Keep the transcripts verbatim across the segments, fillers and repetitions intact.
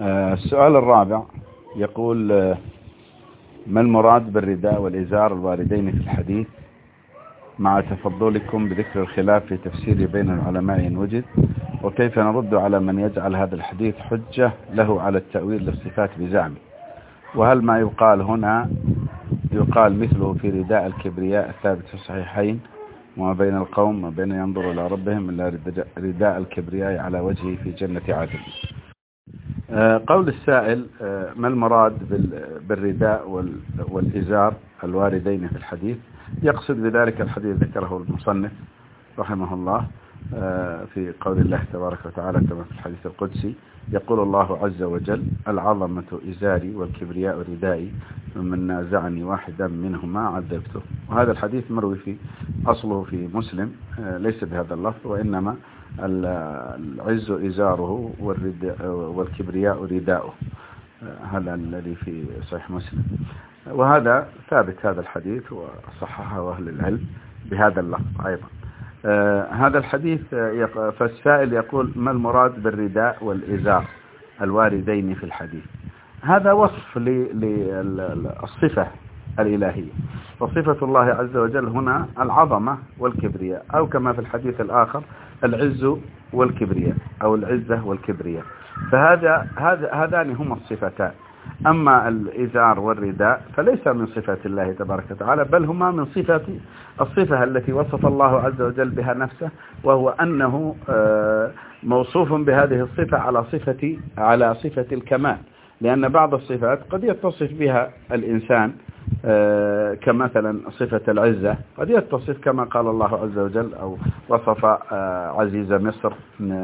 السؤال الرابع يقول: ما المراد بالرداء والإزار الواردين في الحديث مع تفضلكم بذكر الخلاف في تفسير بين العلماء إن وجد، وكيف نرد على من يجعل هذا الحديث حجة له على التأويل للصفات بزعمه، وهل ما يقال هنا يقال مثله في رداء الكبرياء الثابت في الصحيحين وما بين القوم ما بين ينظر إلى ربهم إلا رداء الكبرياء على وجهه في جنة عدن. قول السائل: ما المراد بالرداء والإزار الواردين في الحديث؟ يقصد بذلك الحديث ذكره المصنف رحمه الله في قول الله تبارك وتعالى كما في الحديث القدسي: يقول الله عز وجل: العظمة إزاري والكبرياء ردائي، ومن نازعني واحدا منهما عذبته. وهذا الحديث مروي في أصله في مسلم، ليس بهذا اللفظ، وإنما العز إزاره والكبرياء رداؤه، هذا الذي في صحيح مسلم. وهذا ثابت هذا الحديث وصححه أهل العلم بهذا اللفظ أيضا. آه هذا الحديث فالسائل يقول: ما المراد بالرداء والإزار الواردين في الحديث؟ هذا وصف للصفة الإلهية، وصفة الله عز وجل هنا العظمة والكبرياء، أو كما في الحديث الآخر العز والكبرياء أو العزة والكبرياء. فهذا هذا هذان هما الصفتان. أما الإزار والرداء فليس من صفة الله تبارك وتعالى، بل هما من صفة الصفة التي وصف الله عز وجل بها نفسه، وهو أنه موصوف بهذه الصفة على صفة على صفة الكمال، لأن بعض الصفات قد يتصف بها الإنسان كمثلا صفة العزة، قد يتصف كما قال الله عز وجل أو وصف عزيز مصر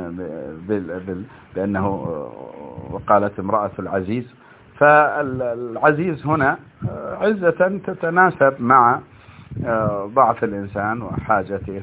بأنه وقالت امرأة العزيز. فالعزيز هنا عزة تتناسب مع ضعف الإنسان وحاجته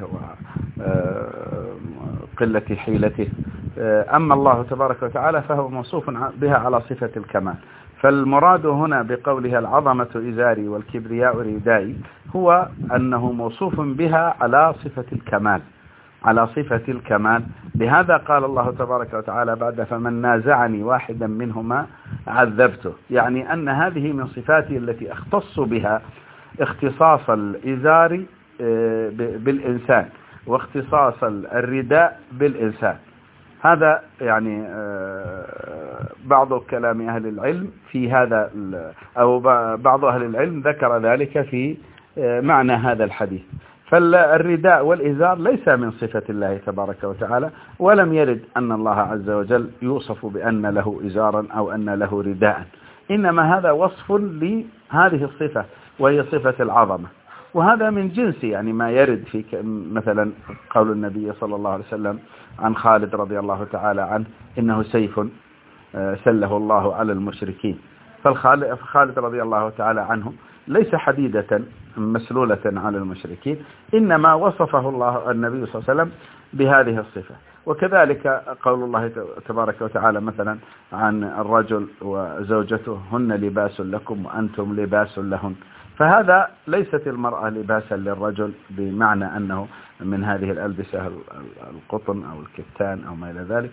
وقلة حيلته. أما الله تبارك وتعالى فهو موصوف بها على صفة الكمال. فالمراد هنا بقولها العظمة إزاري والكبرياء ردائي هو أنه موصوف بها على صفة الكمال، على صفة الكمال. لهذا قال الله تبارك وتعالى بعد: فمن نازعني واحدا منهما عذبته، يعني أن هذه من صفاتي التي اختص بها اختصاص الإزار بالإنسان واختصاص الرداء بالإنسان. هذا يعني بعض كلام أهل العلم في هذا، أو بعض أهل العلم ذكر ذلك في معنى هذا الحديث. فالرداء والإزار ليس من صفة الله تبارك وتعالى، ولم يرد أن الله عز وجل يوصف بأن له إزارا أو أن له رداء، إنما هذا وصف لهذه الصفة وهي صفة العظمة. وهذا من جنس يعني ما يرد في مثلا قول النبي صلى الله عليه وسلم عن خالد رضي الله تعالى عنه: إنه سيف سله الله على المشركين. فخالد رضي الله تعالى عنه ليس حديدة مسلولة على المشركين، إنما وصفه الله النبي صلى الله عليه وسلم بهذه الصفة. وكذلك قول الله تبارك وتعالى مثلا عن الرجل وزوجته: هن لباس لكم وأنتم لباس لهن. فهذا ليست المرأة لباسا للرجل بمعنى أنه من هذه الألبسة القطن أو الكتان أو ما إلى ذلك،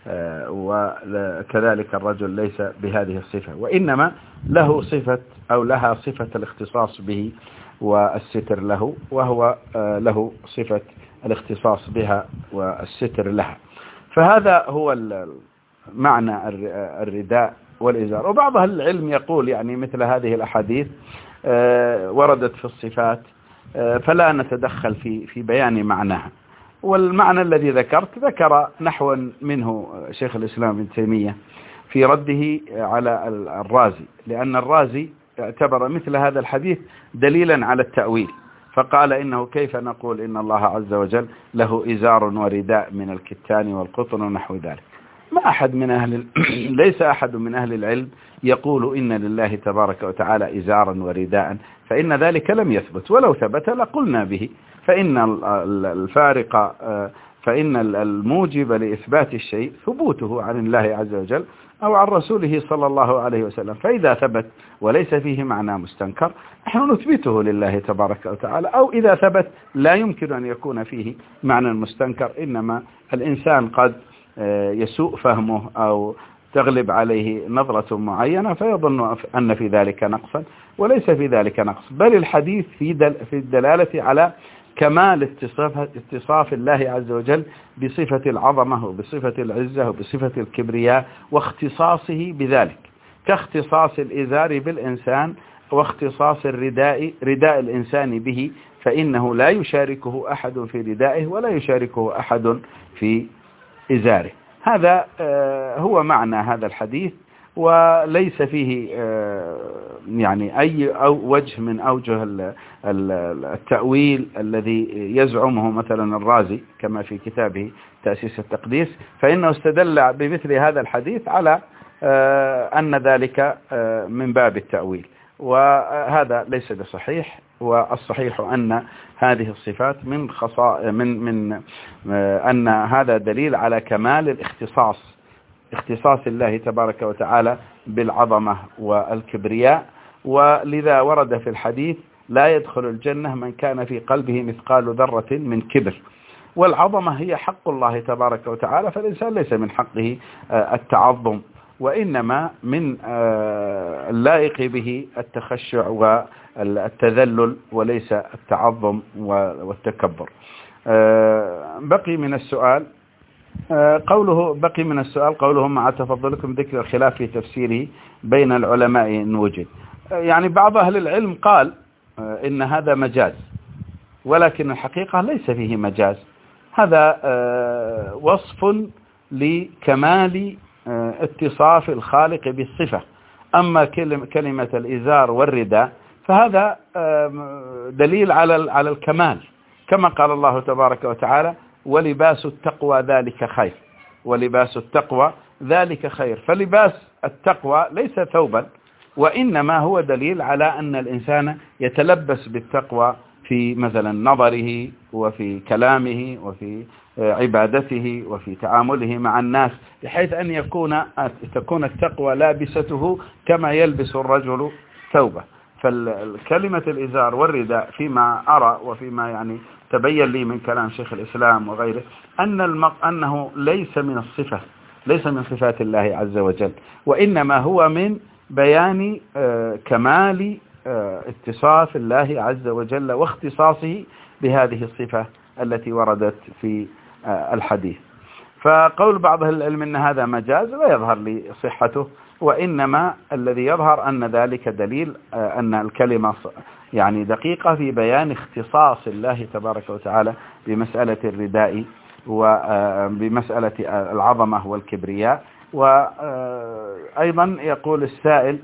وكذلك الرجل ليس بهذه الصفة، وإنما له صفة أو لها صفة الاختصاص به والستر له، وهو له صفة الاختصاص بها والستر لها. فهذا هو معنى الرداء والإزار. وبعض أهل العلم يقول يعني مثل هذه الأحاديث وردت في الصفات فلا نتدخل في في بيان معناها. والمعنى الذي ذكرت ذكر نحو منه شيخ الإسلام ابن تيمية في رده على الرازي، لأن الرازي اعتبر مثل هذا الحديث دليلا على التأويل، فقال: إنه كيف نقول إن الله عز وجل له إزار ورداء من الكتان والقطن ونحو ذلك. ما أحد من أهل ليس أحد من أهل العلم يقول إن لله تبارك وتعالى إزارا ورداء، فإن ذلك لم يثبت، ولو ثبت لقلنا به. فإن الفارق فإن الموجب لإثبات الشيء ثبوته عن الله عز وجل أو عن رسوله صلى الله عليه وسلم. فإذا ثبت وليس فيه معنى مستنكر نحن نثبته لله تبارك وتعالى، أو إذا ثبت لا يمكن أن يكون فيه معنى مستنكر، إنما الإنسان قد يسوء فهمه أو تغلب عليه نظرة معينة فيظن أن في ذلك نقصا، وليس في ذلك نقص، بل الحديث في دل في الدلالة على كمال اتصاف, اتصاف الله عز وجل بصفة العظمة وبصفة العزة وبصفة الكبرياء واختصاصه بذلك، كاختصاص الإزار بالإنسان واختصاص الرداء رداء الإنسان به، فإنه لا يشاركه أحد في ردائه ولا يشاركه أحد في إزاره. هذا هو معنى هذا الحديث، وليس فيه يعني أي أو وجه من أوجه التأويل الذي يزعمه مثلا الرازي كما في كتابه تأسيس التقديس، فإنه استدل بمثل هذا الحديث على أن ذلك من باب التأويل، وهذا ليس بصحيح. والصحيح أن هذه الصفات من خصائص من من أن هذا دليل على كمال الاختصاص، اختصاص الله تبارك وتعالى بالعظمة والكبرياء، ولذا ورد في الحديث لا يدخل الجنة من كان في قلبه مثقال ذرة من كبر. والعظمة هي حق الله تبارك وتعالى، فالإنسان ليس من حقه التعظم، وإنما من اللائق به التخشع والتذلل وليس التعظم والتكبر. بقي من السؤال قوله بقي من السؤال قولهم مع تفضلكم ذكر الخلاف في تفسيره بين العلماء إن وجد. يعني بعض أهل العلم قال إن هذا مجاز، ولكن الحقيقة ليس فيه مجاز، هذا وصف لكمال اتصاف الخالق بالصفة. أما كلمة الإزار والرداء فهذا دليل على على الكمال، كما قال الله تبارك وتعالى ولباس التقوى ذلك خير، ولباس التقوى ذلك خير. فلباس التقوى ليس ثوبا، وإنما هو دليل على أن الإنسان يتلبس بالتقوى في مثلا نظره وفي كلامه وفي عبادته وفي تعامله مع الناس، بحيث أن يكون تكون التقوى لابسته كما يلبس الرجل ثوبه. فالكلمة الإزار والرداء فيما أرى وفيما يعني تبين لي من كلام شيخ الإسلام وغيره أن المق... أنه ليس من الصفة، ليس من صفات الله عز وجل، وإنما هو من بيان كمال اتصاف الله عز وجل واختصاصه بهذه الصفة التي وردت في الحديث. فقول بعض أهل العلم أن هذا مجاز لا يظهر لي صحته، وإنما الذي يظهر أن ذلك دليل أن الكلمة يعني دقيقة في بيان اختصاص الله تبارك وتعالى بمسألة الرداء وبمسألة العظمة والكبرياء. وأيضا يقول السائل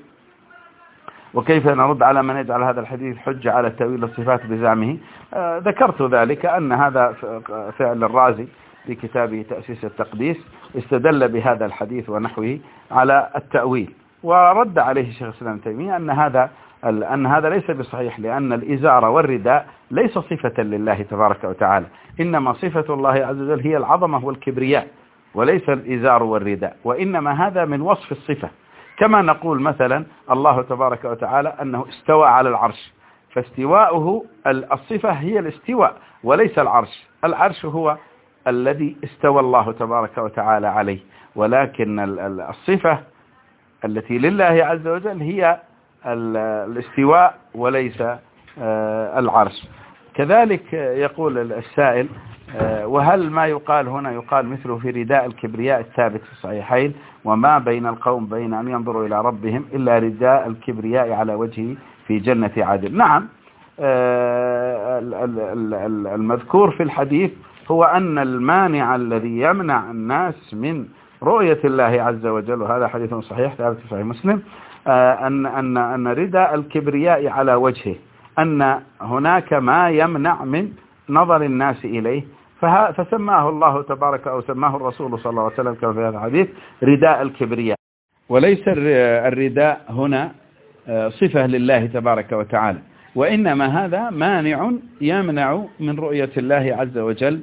وكيف نرد على من يجعل هذا الحديث حجة على تأويل الصفات بزعمه؟ ذكرت ذلك أن هذا فعل الرازي في كتابه تأسيس التقديس استدل بهذا الحديث ونحوه على التأويل، ورد عليه شيخ الإسلام ابن تيمية أن هذا أن هذا ليس بصحيح، لأن الإزار والرداء ليس صفة لله تبارك وتعالى، إنما صفة الله عز وجل هي العظمة والكبرياء، وليس الإزار والرداء، وإنما هذا من وصف الصفة. كما نقول مثلا الله تبارك وتعالى أنه استوى على العرش، فاستواؤه الصفة هي الاستواء وليس العرش، العرش هو الذي استوى الله تبارك وتعالى عليه، ولكن الصفة التي لله عز وجل هي الاستواء وليس العرش. كذلك يقول السائل وهل ما يقال هنا يقال مثله في رداء الكبرياء الثابت في الصحيحين وما بين القوم بين أن ينظروا إلى ربهم إلا رداء الكبرياء على وجهه في جنة عدن؟ نعم، المذكور في الحديث هو أن المانع الذي يمنع الناس من رؤية الله عز وجل، وهذا حديث صحيح ثابت في صحيح مسلم، أن أن أن رداء الكبرياء على وجهه، أن هناك ما يمنع من نظر الناس إليه، فسماه الله تبارك أو سماه الرسول صلى الله عليه وسلم كما في هذا الحديث رداء الكبرياء، وليس الرداء هنا صفة لله تبارك وتعالى، وإنما هذا مانع يمنع من رؤية الله عز وجل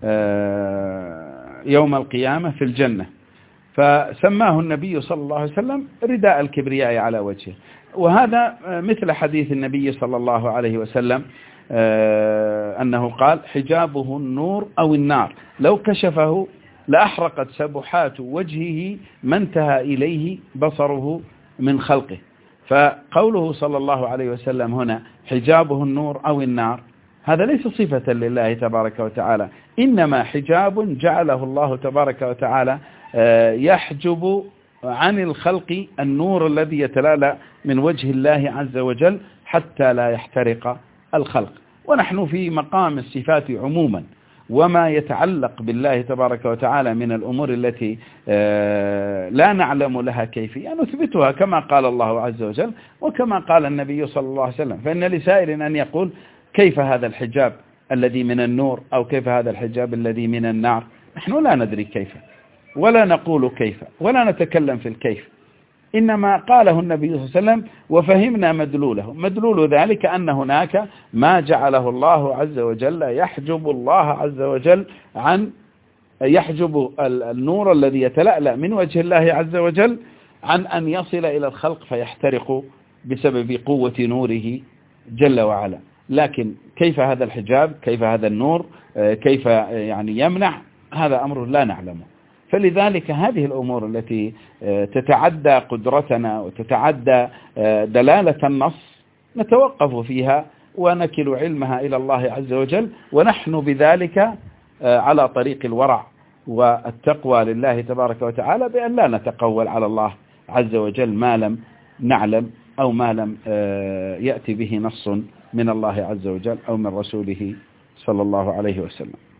يوم القيامة في الجنة، فسماه النبي صلى الله عليه وسلم رداء الكبرياء على وجهه. وهذا مثل حديث النبي صلى الله عليه وسلم أنه قال حجابه النور أو النار، لو كشفه لأحرقت سبحات وجهه ما انتهى إليه بصره من خلقه. فقوله صلى الله عليه وسلم هنا حجابه النور أو النار، هذا ليس صفة لله تبارك وتعالى، إنما حجاب جعله الله تبارك وتعالى يحجب عن الخلق النور الذي يتلالى من وجه الله عز وجل حتى لا يحترق الخلق. ونحن في مقام الصفات عموما، وما يتعلق بالله تبارك وتعالى من الأمور التي لا نعلم لها كيفية نثبتها كما قال الله عز وجل وكما قال النبي صلى الله عليه وسلم. فإن لسائر أن يقول كيف هذا الحجاب الذي من النور أو كيف هذا الحجاب الذي من النار، نحن لا ندري كيف ولا نقول كيف ولا نتكلم في الكيف، إنما قاله النبي صلى الله عليه وسلم وفهمنا مدلوله. مدلول ذلك أن هناك ما جعله الله عز وجل يحجب الله عز وجل عن يحجب النور الذي يتلألأ من وجه الله عز وجل عن أن يصل إلى الخلق فيحترق بسبب قوة نوره جل وعلا. لكن كيف هذا الحجاب، كيف هذا النور، كيف يعني يمنع، هذا أمر لا نعلمه. فلذلك هذه الأمور التي تتعدى قدرتنا وتتعدى دلالة النص نتوقف فيها ونكل علمها إلى الله عز وجل، ونحن بذلك على طريق الورع والتقوى لله تبارك وتعالى، بأن لا نتقول على الله عز وجل ما لم نعلم أو ما لم يأتي به نص من الله عز وجل أو من رسوله صلى الله عليه وسلم.